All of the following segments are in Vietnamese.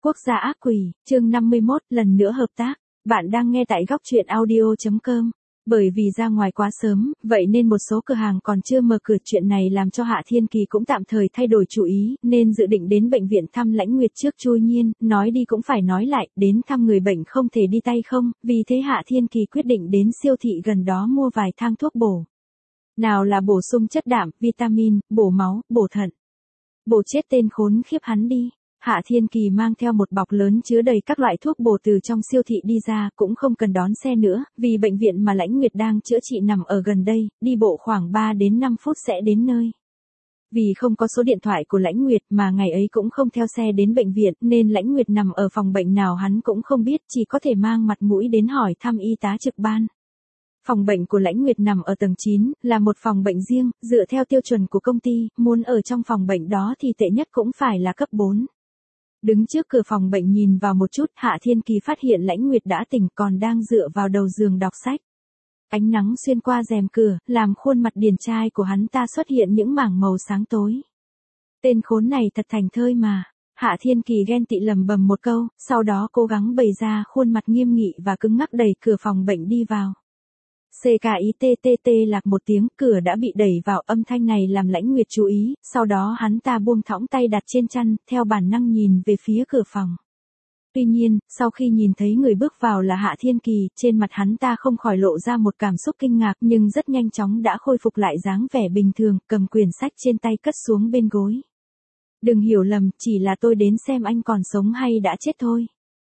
Quốc gia ác quỷ, chương 51, lần nữa hợp tác. Bạn đang nghe tại góc truyện audio.com. Bởi vì ra ngoài quá sớm, vậy nên một số cửa hàng còn chưa mở cửa. Chuyện này làm cho Hạ Thiên Kỳ cũng tạm thời thay đổi chủ ý, nên dự định đến bệnh viện thăm Lãnh Nguyệt trước Chu Nhiên, nói đi cũng phải nói lại, đến thăm người bệnh không thể đi tay không, vì thế Hạ Thiên Kỳ quyết định đến siêu thị gần đó mua vài thang thuốc bổ. Nào là bổ sung chất đạm, vitamin, bổ máu, bổ thận. Bổ chết tên khốn khiếp hắn đi. Hạ Thiên Kỳ mang theo một bọc lớn chứa đầy các loại thuốc bổ từ trong siêu thị đi ra, cũng không cần đón xe nữa, vì bệnh viện mà Lãnh Nguyệt đang chữa trị nằm ở gần đây, đi bộ khoảng 3 đến 5 phút sẽ đến nơi. Vì không có số điện thoại của Lãnh Nguyệt mà ngày ấy cũng không theo xe đến bệnh viện, nên Lãnh Nguyệt nằm ở phòng bệnh nào hắn cũng không biết, chỉ có thể mang mặt mũi đến hỏi thăm y tá trực ban. Phòng bệnh của Lãnh Nguyệt nằm ở tầng 9, là một phòng bệnh riêng, dựa theo tiêu chuẩn của công ty, muốn ở trong phòng bệnh đó thì tệ nhất cũng phải là cấp 4. Đứng trước cửa phòng bệnh nhìn vào một chút, Hạ Thiên Kỳ phát hiện Lãnh Nguyệt đã tỉnh còn đang dựa vào đầu giường đọc sách. Ánh nắng xuyên qua rèm cửa, làm khuôn mặt điển trai của hắn ta xuất hiện những mảng màu sáng tối. Tên khốn này thật thành thơi mà. Hạ Thiên Kỳ ghen tị lầm bầm một câu, sau đó cố gắng bày ra khuôn mặt nghiêm nghị và cứng ngắc đẩy cửa phòng bệnh đi vào. CKITTT lạc một tiếng, cửa đã bị đẩy vào, âm thanh này làm Lãnh Nguyệt chú ý, sau đó hắn ta buông thõng tay đặt trên chăn, theo bản năng nhìn về phía cửa phòng. Tuy nhiên, sau khi nhìn thấy người bước vào là Hạ Thiên Kỳ, trên mặt hắn ta không khỏi lộ ra một cảm xúc kinh ngạc, nhưng rất nhanh chóng đã khôi phục lại dáng vẻ bình thường, cầm quyển sách trên tay cất xuống bên gối. Đừng hiểu lầm, chỉ là tôi đến xem anh còn sống hay đã chết thôi.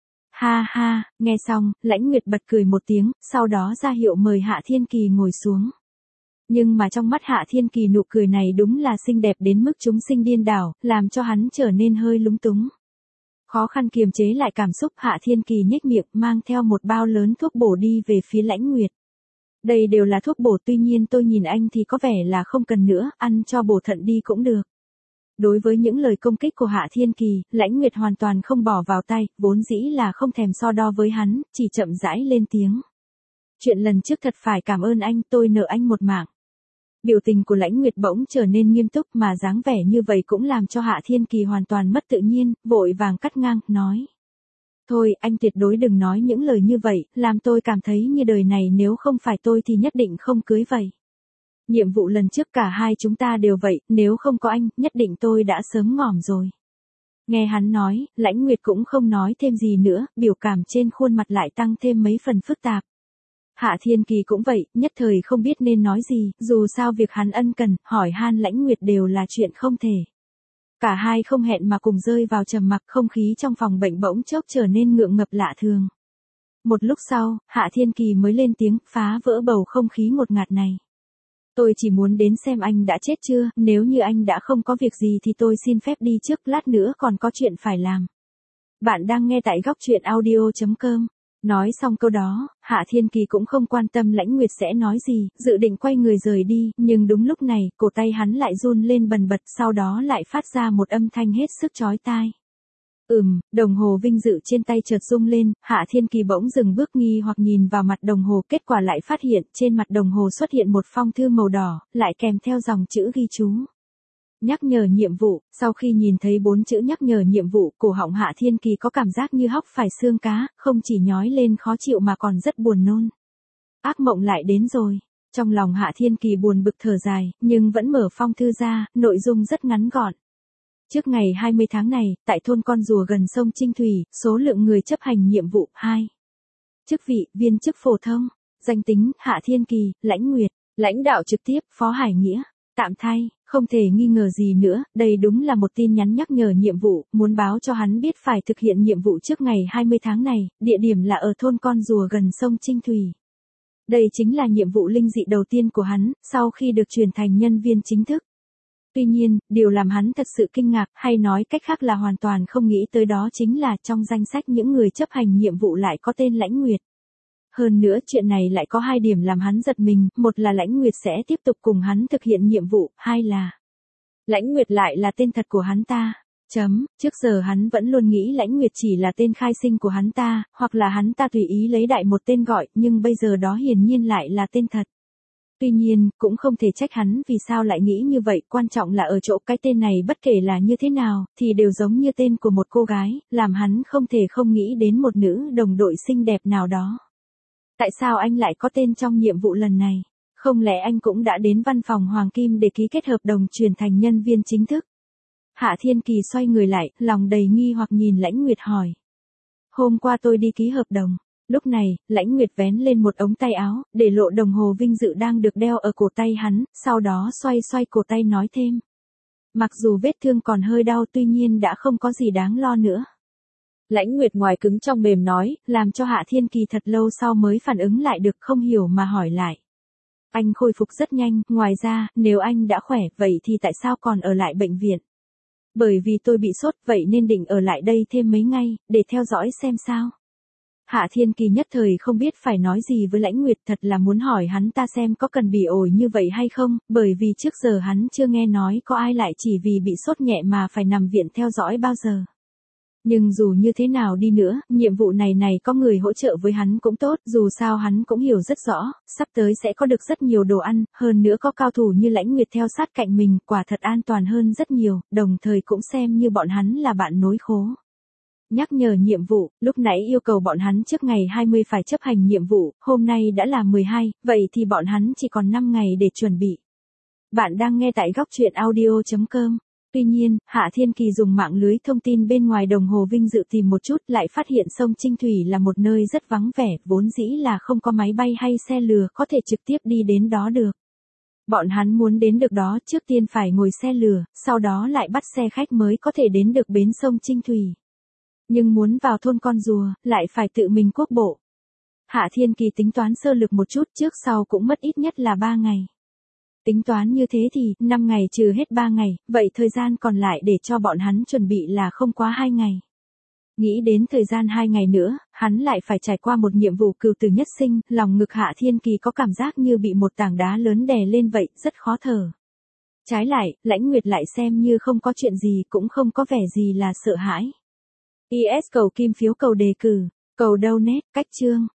Ha ha, nghe xong, Lãnh Nguyệt bật cười một tiếng, sau đó ra hiệu mời Hạ Thiên Kỳ ngồi xuống. Nhưng mà trong mắt Hạ Thiên Kỳ nụ cười này đúng là xinh đẹp đến mức chúng sinh điên đảo, làm cho hắn trở nên hơi lúng túng. Khó khăn kiềm chế lại cảm xúc, Hạ Thiên Kỳ nhếch miệng mang theo một bao lớn thuốc bổ đi về phía Lãnh Nguyệt. Đây đều là thuốc bổ, tuy nhiên tôi nhìn anh thì có vẻ là không cần nữa, ăn cho bổ thận đi cũng được. Đối với những lời công kích của Hạ Thiên Kỳ, Lãnh Nguyệt hoàn toàn không bỏ vào tay, vốn dĩ là không thèm so đo với hắn, chỉ chậm rãi lên tiếng. Chuyện lần trước thật phải cảm ơn anh, tôi nợ anh một mạng. Biểu tình của Lãnh Nguyệt bỗng trở nên nghiêm túc, mà dáng vẻ như vậy cũng làm cho Hạ Thiên Kỳ hoàn toàn mất tự nhiên, vội vàng cắt ngang, nói. Thôi, anh tuyệt đối đừng nói những lời như vậy, làm tôi cảm thấy như đời này nếu không phải tôi thì nhất định không cưới vậy. Nhiệm vụ lần trước cả hai chúng ta đều vậy, nếu không có anh, nhất định tôi đã sớm ngỏm rồi. Nghe hắn nói, Lãnh Nguyệt cũng không nói thêm gì nữa, biểu cảm trên khuôn mặt lại tăng thêm mấy phần phức tạp. Hạ Thiên Kỳ cũng vậy, nhất thời không biết nên nói gì, dù sao việc hắn ân cần, hỏi han Lãnh Nguyệt đều là chuyện không thể. Cả hai không hẹn mà cùng rơi vào trầm mặc, không khí trong phòng bệnh bỗng chốc trở nên ngượng ngập lạ thường. Một lúc sau, Hạ Thiên Kỳ mới lên tiếng, phá vỡ bầu không khí ngột ngạt này. Tôi chỉ muốn đến xem anh đã chết chưa, nếu như anh đã không có việc gì thì tôi xin phép đi trước, lát nữa còn có chuyện phải làm. Bạn đang nghe tại góc truyện audio.com. Nói xong câu đó, Hạ Thiên Kỳ cũng không quan tâm Lãnh Nguyệt sẽ nói gì, dự định quay người rời đi, nhưng đúng lúc này, cổ tay hắn lại run lên bần bật, sau đó lại phát ra một âm thanh hết sức chói tai. Đồng hồ vinh dự trên tay chợt rung lên, Hạ Thiên Kỳ bỗng dừng bước nghi hoặc nhìn vào mặt đồng hồ, kết quả lại phát hiện, trên mặt đồng hồ xuất hiện một phong thư màu đỏ, lại kèm theo dòng chữ ghi chú. Nhắc nhở nhiệm vụ, sau khi nhìn thấy 4 chữ nhắc nhở nhiệm vụ, cổ họng Hạ Thiên Kỳ có cảm giác như hóc phải xương cá, không chỉ nhói lên khó chịu mà còn rất buồn nôn. Ác mộng lại đến rồi. Trong lòng Hạ Thiên Kỳ buồn bực thở dài, nhưng vẫn mở phong thư ra, nội dung rất ngắn gọn. Trước ngày 20 tháng này, tại thôn Con Rùa gần sông Trinh Thủy, số lượng người chấp hành nhiệm vụ 2. Chức vị, viên chức phổ thông. Danh tính, Hạ Thiên Kỳ, Lãnh Nguyệt. Lãnh đạo trực tiếp, Phó Hải Nghĩa. Tạm thay, không thể nghi ngờ gì nữa, đây đúng là một tin nhắn nhắc nhở nhiệm vụ, muốn báo cho hắn biết phải thực hiện nhiệm vụ trước ngày 20 tháng này, địa điểm là ở thôn Con Rùa gần sông Trinh Thủy. Đây chính là nhiệm vụ linh dị đầu tiên của hắn, sau khi được chuyển thành nhân viên chính thức. Tuy nhiên, điều làm hắn thật sự kinh ngạc, hay nói cách khác là hoàn toàn không nghĩ tới đó chính là trong danh sách những người chấp hành nhiệm vụ lại có tên Lãnh Nguyệt. Hơn nữa chuyện này lại có 2 điểm làm hắn giật mình, một là Lãnh Nguyệt sẽ tiếp tục cùng hắn thực hiện nhiệm vụ, 2 là Lãnh Nguyệt lại là tên thật của hắn ta. Trước giờ hắn vẫn luôn nghĩ Lãnh Nguyệt chỉ là tên khai sinh của hắn ta, hoặc là hắn ta tùy ý lấy đại một tên gọi, nhưng bây giờ đó hiển nhiên lại là tên thật. Tuy nhiên, cũng không thể trách hắn vì sao lại nghĩ như vậy, quan trọng là ở chỗ cái tên này bất kể là như thế nào, thì đều giống như tên của một cô gái, làm hắn không thể không nghĩ đến một nữ đồng đội xinh đẹp nào đó. Tại sao anh lại có tên trong nhiệm vụ lần này? Không lẽ anh cũng đã đến văn phòng Hoàng Kim để ký kết hợp đồng chuyển thành nhân viên chính thức? Hạ Thiên Kỳ xoay người lại, lòng đầy nghi hoặc nhìn Lãnh Nguyệt hỏi. Hôm qua tôi đi ký hợp đồng. Lúc này, Lãnh Nguyệt vén lên một ống tay áo, để lộ đồng hồ vinh dự đang được đeo ở cổ tay hắn, sau đó xoay xoay cổ tay nói thêm. Mặc dù vết thương còn hơi đau tuy nhiên đã không có gì đáng lo nữa. Lãnh Nguyệt ngoài cứng trong mềm nói, làm cho Hạ Thiên Kỳ thật lâu sau mới phản ứng lại được, không hiểu mà hỏi lại. Anh khôi phục rất nhanh, ngoài ra, nếu anh đã khỏe, vậy thì tại sao còn ở lại bệnh viện? Bởi vì tôi bị sốt, vậy nên định ở lại đây thêm mấy ngày, để theo dõi xem sao. Hạ Thiên Kỳ nhất thời không biết phải nói gì với Lãnh Nguyệt, thật là muốn hỏi hắn ta xem có cần bị ổi như vậy hay không, bởi vì trước giờ hắn chưa nghe nói có ai lại chỉ vì bị sốt nhẹ mà phải nằm viện theo dõi bao giờ. Nhưng dù như thế nào đi nữa, nhiệm vụ này có người hỗ trợ với hắn cũng tốt, dù sao hắn cũng hiểu rất rõ, sắp tới sẽ có được rất nhiều đồ ăn, hơn nữa có cao thủ như Lãnh Nguyệt theo sát cạnh mình, quả thật an toàn hơn rất nhiều, đồng thời cũng xem như bọn hắn là bạn nối khố. Nhắc nhở nhiệm vụ, lúc nãy yêu cầu bọn hắn trước ngày 20 phải chấp hành nhiệm vụ, hôm nay đã là 12, vậy thì bọn hắn chỉ còn 5 ngày để chuẩn bị. Bạn đang nghe tại góc truyện audio.com. Tuy nhiên, Hạ Thiên Kỳ dùng mạng lưới thông tin bên ngoài đồng hồ vinh dự tìm một chút lại phát hiện sông Trinh Thủy là một nơi rất vắng vẻ, vốn dĩ là không có máy bay hay xe lừa có thể trực tiếp đi đến đó được. Bọn hắn muốn đến được đó trước tiên phải ngồi xe lừa, sau đó lại bắt xe khách mới có thể đến được bến sông Trinh Thủy. Nhưng muốn vào thôn Con Rùa, lại phải tự mình quốc bộ. Hạ Thiên Kỳ tính toán sơ lược một chút, trước sau cũng mất ít nhất là 3 ngày. Tính toán như thế thì, 5 ngày trừ hết 3 ngày, vậy thời gian còn lại để cho bọn hắn chuẩn bị là không quá 2 ngày. Nghĩ đến thời gian 2 ngày nữa, hắn lại phải trải qua một nhiệm vụ cừu tử nhất sinh, lòng ngực Hạ Thiên Kỳ có cảm giác như bị một tảng đá lớn đè lên vậy, rất khó thở. Trái lại, Lãnh Nguyệt lại xem như không có chuyện gì, cũng không có vẻ gì là sợ hãi. IS cầu kim phiếu cầu đề cử, cầu donate, cách chương.